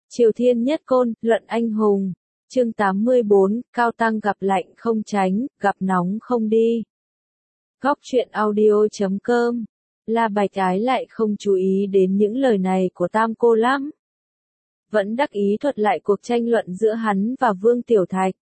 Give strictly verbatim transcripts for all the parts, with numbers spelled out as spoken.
Triều Thiên Nhất Côn, Luận Anh Hùng. Chương tám mươi bốn, Cao Tăng gặp lạnh không tránh, gặp nóng không đi. Góc truyện audio chấm com. La Bạch Ái lại không chú ý đến những lời này của Tam Cô lắm. Vẫn đắc ý thuật lại cuộc tranh luận giữa hắn và Vương Tiểu Thạch.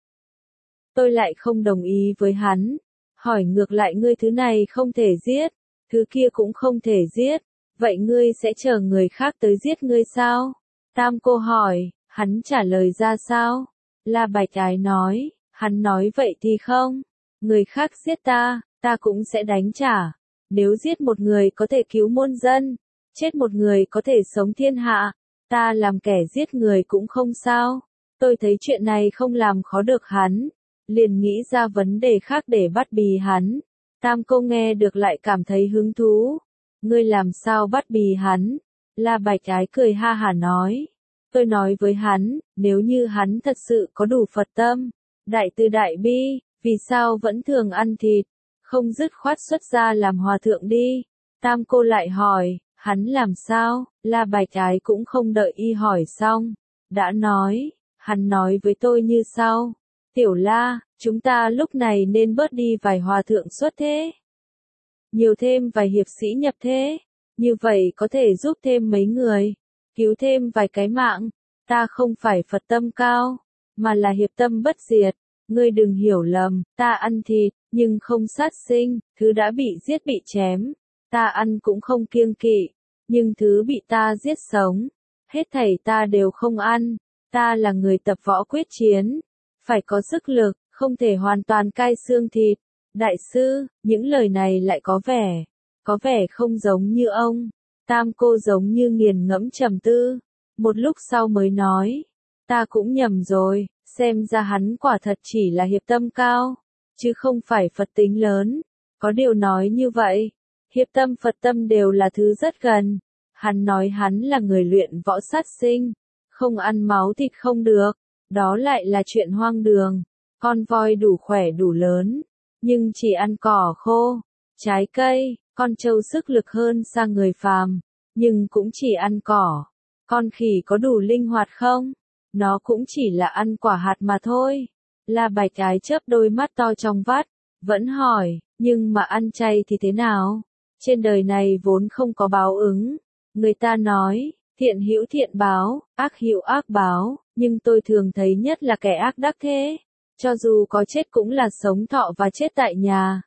Tôi lại không đồng ý với hắn. Hỏi ngược lại, ngươi thứ này không thể giết, thứ kia cũng không thể giết, vậy ngươi sẽ chờ người khác tới giết ngươi sao? Tam Cô hỏi, hắn trả lời ra sao? La Bạch Ái nói, hắn nói vậy thì không, người khác giết ta, ta cũng sẽ đánh trả. Nếu giết một người có thể cứu muôn dân, chết một người có thể sống thiên hạ, ta làm kẻ giết người cũng không sao. Tôi thấy chuyện này không làm khó được hắn, liền nghĩ ra vấn đề khác để bắt bì hắn. Tam Cô nghe được lại cảm thấy hứng thú. Ngươi làm sao bắt bì hắn? La Bạch Ái cười ha hả nói. Tôi nói với hắn, nếu như hắn thật sự có đủ Phật tâm, đại từ đại bi, vì sao vẫn thường ăn thịt, không dứt khoát xuất gia làm hòa thượng đi. Tam Cô lại hỏi, hắn làm sao? La Bạch Ái cũng không đợi y hỏi xong, đã nói, hắn nói với tôi như sau. Tiểu La, chúng ta lúc này nên bớt đi vài hòa thượng xuất thế, nhiều thêm vài hiệp sĩ nhập thế, như vậy có thể giúp thêm mấy người, cứu thêm vài cái mạng. Ta không phải Phật tâm cao, mà là hiệp tâm bất diệt. Ngươi đừng hiểu lầm, ta ăn thịt, nhưng không sát sinh, thứ đã bị giết bị chém, ta ăn cũng không kiêng kỵ, nhưng thứ bị ta giết sống, hết thảy ta đều không ăn. Ta là người tập võ quyết chiến, phải có sức lực, không thể hoàn toàn cai xương thịt. Đại sư, những lời này lại có vẻ, có vẻ không giống như ông. Tam Cô giống như nghiền ngẫm trầm tư, một lúc sau mới nói, ta cũng nhầm rồi, xem ra hắn quả thật chỉ là hiệp tâm cao, chứ không phải Phật tính lớn. Có điều nói như vậy, hiệp tâm Phật tâm đều là thứ rất gần. Hắn nói hắn là người luyện võ sát sinh, không ăn máu thịt không được, đó lại là chuyện hoang đường. Con voi đủ khỏe đủ lớn, nhưng chỉ ăn cỏ khô, trái cây. Con trâu sức lực hơn xa người phàm, nhưng cũng chỉ ăn cỏ. Con khỉ có đủ linh hoạt không? Nó cũng chỉ là ăn quả hạt mà thôi. La Bạch Ái chớp đôi mắt to trong vắt, vẫn hỏi, nhưng mà ăn chay thì thế nào? Trên đời này vốn không có báo ứng. Người ta nói, thiện hữu thiện báo, ác hữu ác báo, nhưng tôi thường thấy nhất là kẻ ác đắc thế. Cho dù có chết cũng là sống thọ và chết tại nhà.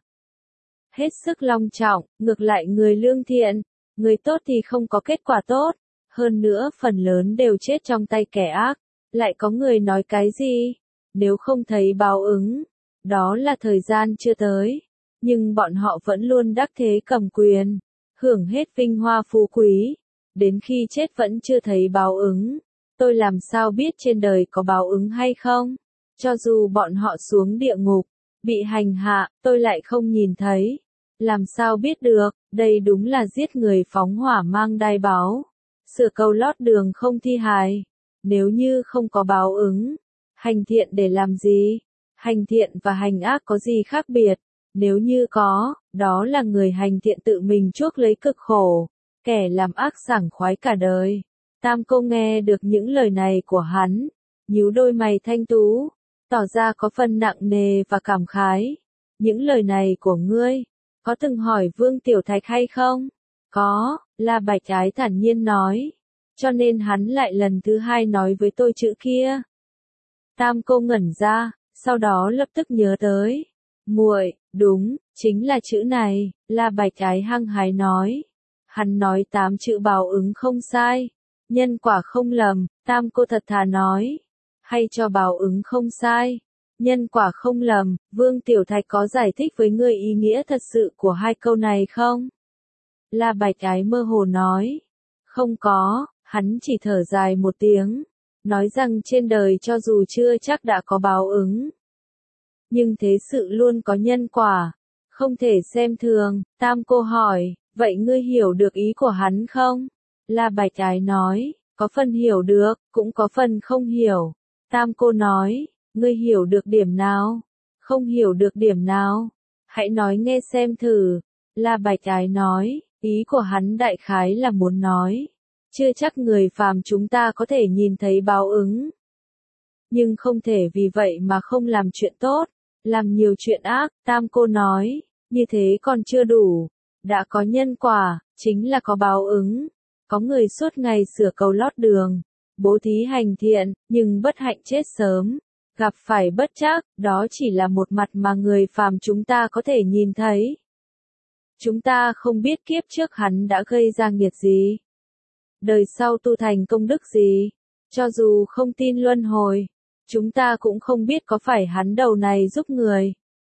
Hết sức long trọng, ngược lại người lương thiện, người tốt thì không có kết quả tốt. Hơn nữa phần lớn đều chết trong tay kẻ ác. Lại có người nói cái gì? Nếu không thấy báo ứng, đó là thời gian chưa tới. Nhưng bọn họ vẫn luôn đắc thế cầm quyền, hưởng hết vinh hoa phú quý. Đến khi chết vẫn chưa thấy báo ứng. Tôi làm sao biết trên đời có báo ứng hay không? Cho dù bọn họ xuống địa ngục, bị hành hạ, tôi lại không nhìn thấy. Làm sao biết được, đây đúng là giết người phóng hỏa mang đai báo. Sửa cầu lót đường không thi hài. Nếu như không có báo ứng, hành thiện để làm gì? Hành thiện và hành ác có gì khác biệt? Nếu như có, đó là người hành thiện tự mình chuốc lấy cực khổ, kẻ làm ác sảng khoái cả đời. Tam Cô nghe được những lời này của hắn, nhíu đôi mày thanh tú, tỏ ra có phần nặng nề và cảm khái. Những lời này của ngươi, có từng hỏi Vương Tiểu Thạch hay không? Có, La Bạch Ái thản nhiên nói. Cho nên hắn lại lần thứ hai nói với tôi chữ kia. Tam Cô ngẩn ra, sau đó lập tức nhớ tới. Muội, đúng, chính là chữ này. La Bạch Ái hăng hái nói. Hắn nói tám chữ báo ứng không sai, nhân quả không lầm. Tam Cô thật thà nói. Hay cho báo ứng không sai, nhân quả không lầm. Vương Tiểu Thạch có giải thích với ngươi ý nghĩa thật sự của hai câu này không? La Bạch Ái mơ hồ nói. Không có, hắn chỉ thở dài một tiếng, nói rằng trên đời cho dù chưa chắc đã có báo ứng, nhưng thế sự luôn có nhân quả, không thể xem thường. Tam Cô hỏi, vậy ngươi hiểu được ý của hắn không? La Bạch Ái nói, có phần hiểu được, cũng có phần không hiểu. Tam Cô nói, ngươi hiểu được điểm nào? Không hiểu được điểm nào? Hãy nói nghe xem thử. La Bạch Ái nói, ý của hắn đại khái là muốn nói, Chưa chắc người phàm chúng ta có thể nhìn thấy báo ứng. Nhưng không thể vì vậy mà không làm chuyện tốt, làm nhiều chuyện ác, Tam Cô nói, như thế còn chưa đủ. Đã có nhân quả, chính là có báo ứng. Có người suốt ngày sửa cầu lót đường, bố thí hành thiện, nhưng bất hạnh chết sớm. Gặp phải bất trắc, đó chỉ là một mặt mà người phàm chúng ta có thể nhìn thấy. Chúng ta không biết kiếp trước hắn đã gây ra nghiệt gì. Đời sau tu thành công đức gì. Cho dù không tin luân hồi, chúng ta cũng không biết có phải hắn đầu này giúp người.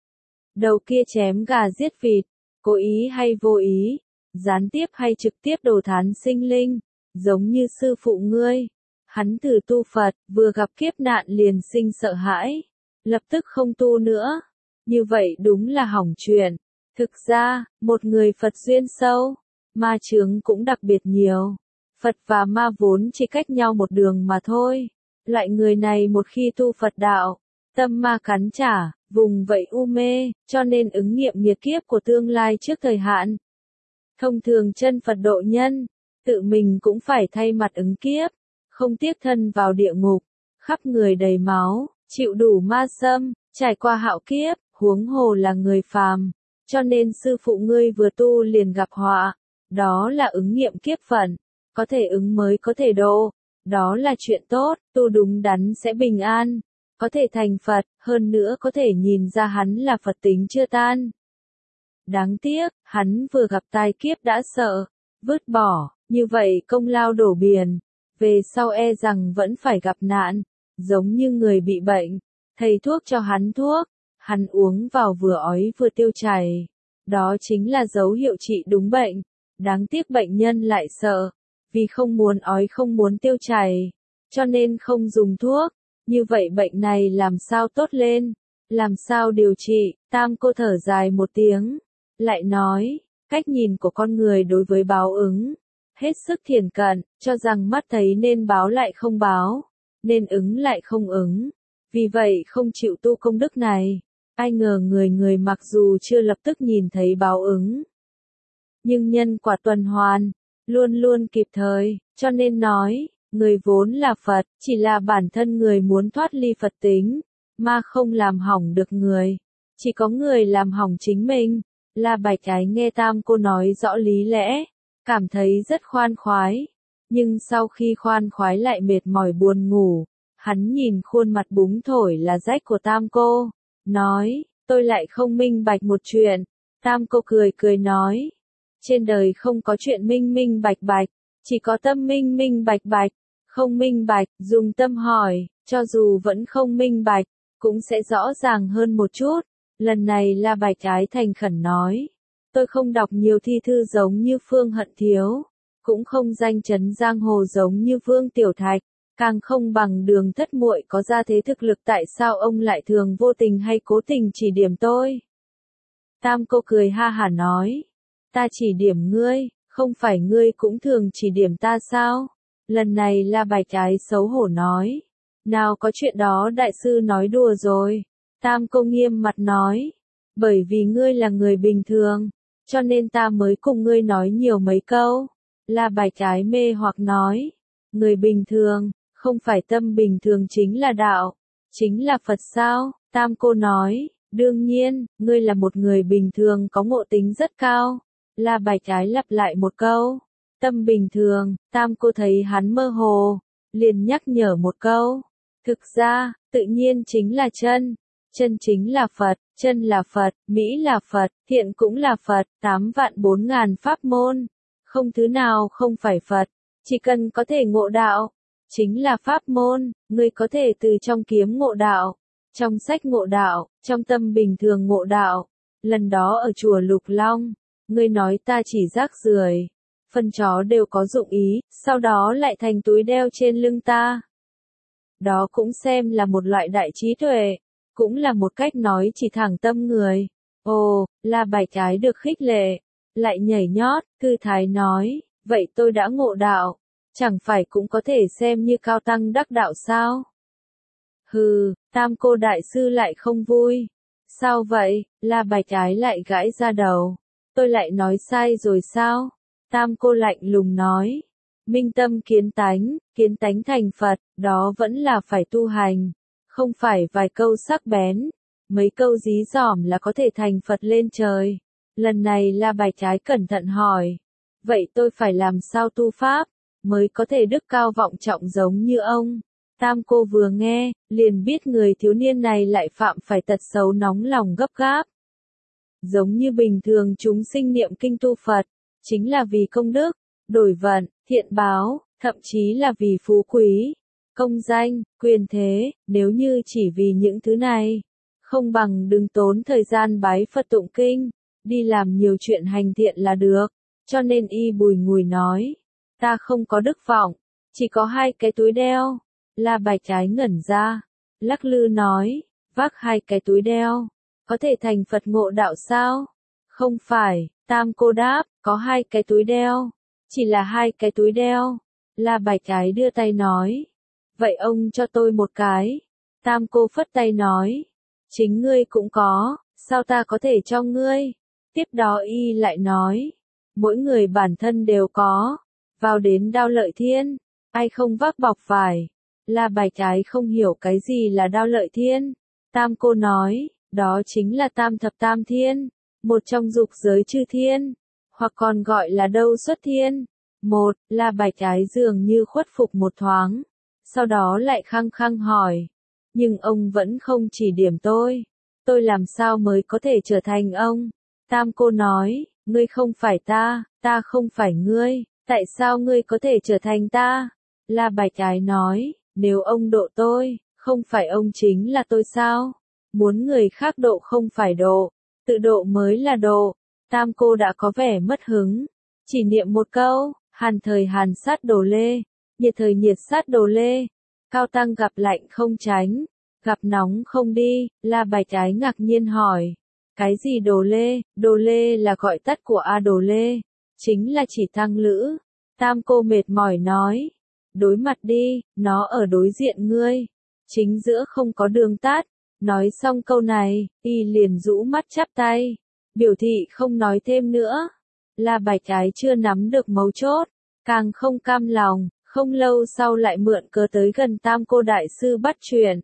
Đầu kia chém gà giết vịt, cố ý hay vô ý, gián tiếp hay trực tiếp đồ thán sinh linh, giống như sư phụ ngươi. Hắn thử tu Phật, vừa gặp kiếp nạn liền sinh sợ hãi, lập tức không tu nữa. Như vậy đúng là hỏng chuyện. Thực ra, một người Phật duyên sâu, ma chướng cũng đặc biệt nhiều. Phật và ma vốn chỉ cách nhau một đường mà thôi. Loại người này một khi tu Phật đạo, tâm ma cắn trả, vùng vậy u mê, cho nên ứng nghiệm nghiệp kiếp của tương lai trước thời hạn. Thông thường chân Phật độ nhân, tự mình cũng phải thay mặt ứng kiếp, không tiếc thân vào địa ngục, khắp người đầy máu, chịu đủ ma xâm, trải qua hạo kiếp, huống hồ là người phàm. Cho nên sư phụ ngươi vừa tu liền gặp họa, đó là ứng nghiệm kiếp phận, có thể ứng mới có thể độ, đó là chuyện tốt, tu đúng đắn sẽ bình an, có thể thành Phật, hơn nữa có thể nhìn ra hắn là Phật tính chưa tan. Đáng tiếc, hắn vừa gặp tai kiếp đã sợ, vứt bỏ, như vậy công lao đổ biển, về sau e rằng vẫn phải gặp nạn, giống như người bị bệnh, thầy thuốc cho hắn thuốc, hắn uống vào vừa ói vừa tiêu chảy, đó chính là dấu hiệu trị đúng bệnh, đáng tiếc bệnh nhân lại sợ, vì không muốn ói không muốn tiêu chảy, cho nên không dùng thuốc, như vậy bệnh này làm sao tốt lên, làm sao điều trị, Tam Cô thở dài một tiếng, lại nói, cách nhìn của con người đối với báo ứng, hết sức thiển cận, cho rằng mắt thấy nên báo lại không báo, nên ứng lại không ứng, vì vậy không chịu tu công đức này. Ai ngờ người người mặc dù chưa lập tức nhìn thấy báo ứng, nhưng nhân quả tuần hoàn, luôn luôn kịp thời, cho nên nói, người vốn là Phật, chỉ là bản thân người muốn thoát ly Phật tính, mà không làm hỏng được người, chỉ có người làm hỏng chính mình. La Bạch Ái nghe Tam Cô nói rõ lý lẽ, cảm thấy rất khoan khoái, nhưng sau khi khoan khoái lại mệt mỏi buồn ngủ, hắn nhìn khuôn mặt búng thổi là rách của Tam Cô, nói, tôi lại không minh bạch một chuyện. Tam Cô cười cười nói, trên đời không có chuyện minh minh bạch bạch, chỉ có tâm minh minh bạch bạch, không minh bạch, dùng tâm hỏi, cho dù vẫn không minh bạch, cũng sẽ rõ ràng hơn một chút. Lần này La Bạch Ái thành khẩn nói, tôi không đọc nhiều thi thư giống như Phương Hận Thiếu, cũng không danh chấn giang hồ giống như Vương Tiểu Thạch, càng không bằng Đường Thất Muội có gia thế thực lực, tại sao ông lại thường vô tình hay cố tình chỉ điểm tôi? Tam Cô cười ha hả nói, ta chỉ điểm ngươi, không phải ngươi cũng thường chỉ điểm ta sao? Lần này La Bạch Ái xấu hổ nói, nào có chuyện đó đại sư nói đùa rồi. Tam Cô nghiêm mặt nói, bởi vì ngươi là người bình thường, cho nên ta mới cùng ngươi nói nhiều mấy câu. La Bạch Ái mê hoặc nói, người bình thường, không phải tâm bình thường chính là đạo, chính là Phật sao? Tam Cô nói, đương nhiên, ngươi là một người bình thường có ngộ tính rất cao. La Bạch Ái lặp lại một câu, tâm bình thường. Tam Cô thấy hắn mơ hồ, liền nhắc nhở một câu, thực ra, tự nhiên chính là chân. Chân chính là Phật, chân là Phật, Mỹ là Phật, thiện cũng là Phật, tám vạn bốn ngàn pháp môn. Không thứ nào không phải Phật, chỉ cần có thể ngộ đạo, chính là pháp môn, ngươi có thể từ trong kiếm ngộ đạo, trong sách ngộ đạo, trong tâm bình thường ngộ đạo. Lần đó ở chùa Lục Long, ngươi nói ta chỉ rác rưởi, phân chó đều có dụng ý, sau đó lại thành túi đeo trên lưng ta. Đó cũng xem là một loại đại trí tuệ. Cũng là một cách nói chỉ thẳng tâm người. Ồ, La Bạch Ái được khích lệ, lại nhảy nhót, thư thái nói, vậy tôi đã ngộ đạo, chẳng phải cũng có thể xem như cao tăng đắc đạo sao? Hừ, Tam Cô đại sư lại không vui. Sao vậy? La Bạch Ái lại gãi ra đầu. Tôi lại nói sai rồi sao? Tam Cô lạnh lùng nói, Minh tâm kiến tánh, kiến tánh thành Phật, đó vẫn là phải tu hành, không phải vài câu sắc bén, mấy câu dí dỏm là có thể thành Phật lên trời. Lần này La Bạch Ái cẩn thận hỏi, vậy tôi phải làm sao tu pháp, mới có thể đức cao vọng trọng giống như ông? Tam cô vừa nghe, liền biết người thiếu niên này lại phạm phải tật xấu nóng lòng gấp gáp. Giống như bình thường chúng sinh niệm kinh tu Phật, chính là vì công đức, đổi vận, thiện báo, thậm chí là vì phú quý, công danh, quyền thế, nếu như chỉ vì những thứ này, không bằng đừng tốn thời gian bái Phật tụng kinh, đi làm nhiều chuyện hành thiện là được. Cho nên y bùi ngùi nói, ta không có đức vọng, chỉ có hai cái túi đeo. La Bạch Ái ngẩn ra, lắc lư nói, vác hai cái túi đeo, có thể thành Phật ngộ đạo sao? Không phải, Tam cô đáp, có hai cái túi đeo, chỉ là hai cái túi đeo. La Bạch Ái đưa tay nói, vậy ông cho tôi một cái. Tam cô phất tay nói, chính ngươi cũng có, sao ta có thể cho ngươi? Tiếp đó y lại nói, mỗi người bản thân đều có, vào đến Đao Lợi Thiên, ai không vác bọc vải. La Bạch Ái không hiểu cái gì là Đao Lợi Thiên. Tam cô nói, đó chính là tam thập tam thiên, một trong dục giới chư thiên, hoặc còn gọi là Đâu Xuất Thiên. Một, La Bạch Ái dường như khuất phục một thoáng, sau đó lại khăng khăng hỏi, nhưng ông vẫn không chỉ điểm tôi, tôi làm sao mới có thể trở thành ông? Tam cô nói, ngươi không phải ta, ta không phải ngươi, tại sao ngươi có thể trở thành ta? La Bạch Ái nói, nếu ông độ tôi, không phải ông chính là tôi sao? Muốn người khác độ không phải độ, tự độ mới là độ. Tam cô đã có vẻ mất hứng, chỉ niệm một câu, hàn thời hàn sát đồ lê, nhiệt thời nhiệt sát đồ lê, cao tăng gặp lạnh không tránh, gặp nóng không đi. La Bạch Ái ngạc nhiên hỏi, cái gì đồ lê? Đồ lê là gọi tắt của A Đồ Lê, chính là chỉ tăng lữ. Tam cô mệt mỏi nói, đối mặt đi, nó ở đối diện ngươi, chính giữa không có đường tắt. Nói xong câu này, y liền rũ mắt chắp tay, biểu thị không nói thêm nữa. La Bạch Ái chưa nắm được mấu chốt, càng không cam lòng, không lâu sau lại mượn cớ tới gần Tam cô đại sư bắt chuyện.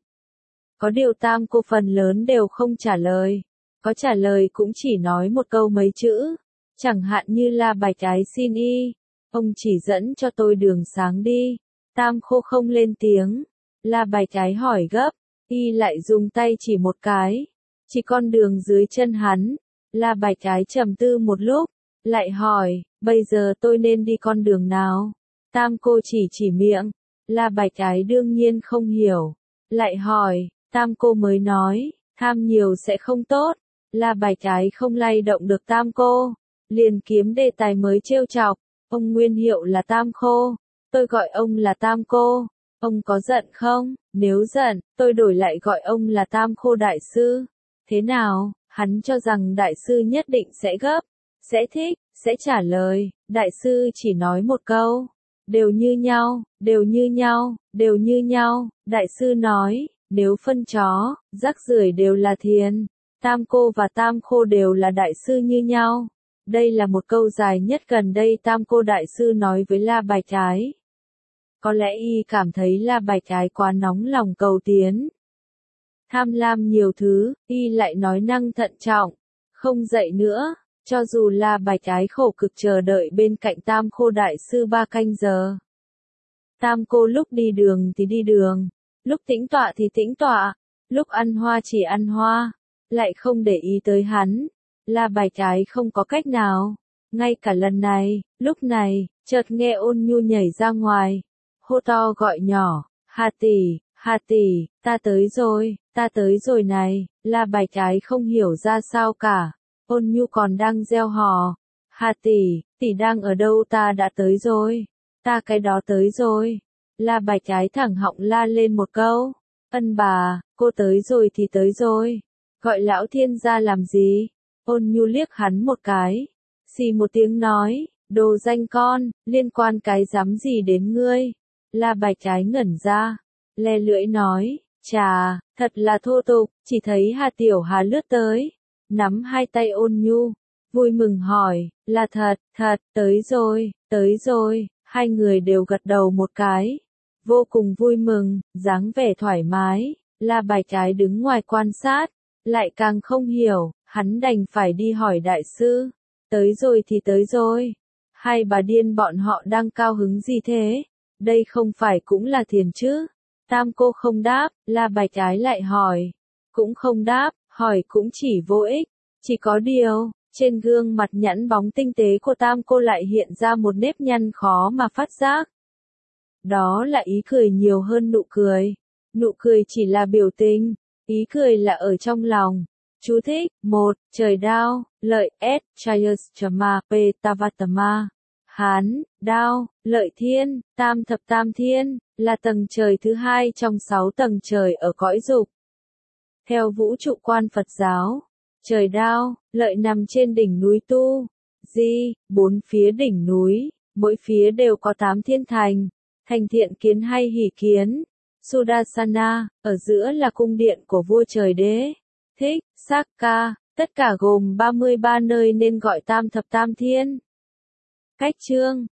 Có điều Tam cô phần lớn đều không trả lời, có trả lời cũng chỉ nói một câu mấy chữ, chẳng hạn như La Bạch Ái xin y, ông chỉ dẫn cho tôi đường sáng đi. Tam cô không lên tiếng. La Bạch Ái hỏi gấp, y lại dùng tay chỉ một cái, chỉ con đường dưới chân hắn. La Bạch Ái trầm tư một lúc, lại hỏi, bây giờ tôi nên đi con đường nào? Tam cô chỉ chỉ miệng. La Bạch Ái đương nhiên không hiểu, lại hỏi. Tam cô mới nói, tham nhiều sẽ không tốt. La Bạch Ái không lay động được Tam cô, liền kiếm đề tài mới trêu chọc, ông nguyên hiệu là Tam cô, tôi gọi ông là Tam cô, ông có giận không? Nếu giận, tôi đổi lại gọi ông là Tam cô đại sư. Thế nào? Hắn cho rằng đại sư nhất định sẽ gấp, sẽ thích, sẽ trả lời. Đại sư chỉ nói một câu, đều như nhau, đều như nhau, đều như nhau. Đại sư nói, nếu phân chó, rác rưởi đều là thiền, Tam cô và Tam khô đều là đại sư như nhau. Đây là một câu dài nhất gần đây Tam cô đại sư nói với La Bạch Ái. Có lẽ y cảm thấy La Bạch Ái quá nóng lòng cầu tiến, tham lam nhiều thứ, y lại nói năng thận trọng, không dậy nữa. Cho dù La Bạch Ái khổ cực chờ đợi bên cạnh Tam khô đại sư ba canh giờ. Tam cô lúc đi đường thì đi đường, lúc tĩnh tọa thì tĩnh tọa, lúc ăn hoa chỉ ăn hoa, lại không để ý tới hắn. La Bạch Ái không có cách nào. Ngay cả lần này, lúc này, chợt nghe Ôn Nhu nhảy ra ngoài, hô to gọi nhỏ, Hà tỷ, Hà tỷ, ta tới rồi, ta tới rồi này. La Bạch Ái không hiểu ra sao cả. Ôn Nhu còn đang reo hò, Hà tỷ, tỷ đang ở đâu? Ta đã tới rồi, ta cái đó tới rồi. La Bạch Ái thẳng họng la lên một câu, ân bà, cô tới rồi thì tới rồi, gọi lão thiên ra làm gì? Ôn Nhu liếc hắn một cái, xì một tiếng nói, đồ danh con, liên quan cái dám gì đến ngươi? La Bạch Ái ngẩn ra, le lưỡi nói, chà, thật là thô tục. Chỉ thấy Hà Tiểu Hà lướt tới, nắm hai tay Ôn Nhu, vui mừng hỏi, là thật, thật, tới rồi, tới rồi. Hai người đều gật đầu một cái, vô cùng vui mừng, dáng vẻ thoải mái. La Bạch Ái đứng ngoài quan sát, lại càng không hiểu, hắn đành phải đi hỏi đại sư. Tới rồi thì tới rồi. Hai bà điên bọn họ đang cao hứng gì thế? Đây không phải cũng là thiền chứ? Tam cô không đáp, La Bạch Ái lại hỏi. Cũng không đáp, hỏi cũng chỉ vô ích. Chỉ có điều, trên gương mặt nhẵn bóng tinh tế của Tam cô lại hiện ra một nếp nhăn khó mà phát giác. Đó là ý cười nhiều hơn nụ cười. Nụ cười chỉ là biểu tình, ý cười là ở trong lòng. Chú thích, một, trời đao, lợi, s, chayas, chama, p, tavatama. Hán, đao, lợi thiên, tam thập tam thiên, là tầng trời thứ hai trong sáu tầng trời ở cõi dục. Theo vũ trụ quan Phật giáo, trời đao, lợi nằm trên đỉnh núi Tu, Di, bốn phía đỉnh núi, mỗi phía đều có tám thiên thành, thành Thiện Kiến hay Hỷ Kiến, Sudasana, ở giữa là cung điện của vua trời đế, Thích, Sakka, tất cả gồm ba mươi ba nơi nên gọi tam thập tam thiên. Cách chương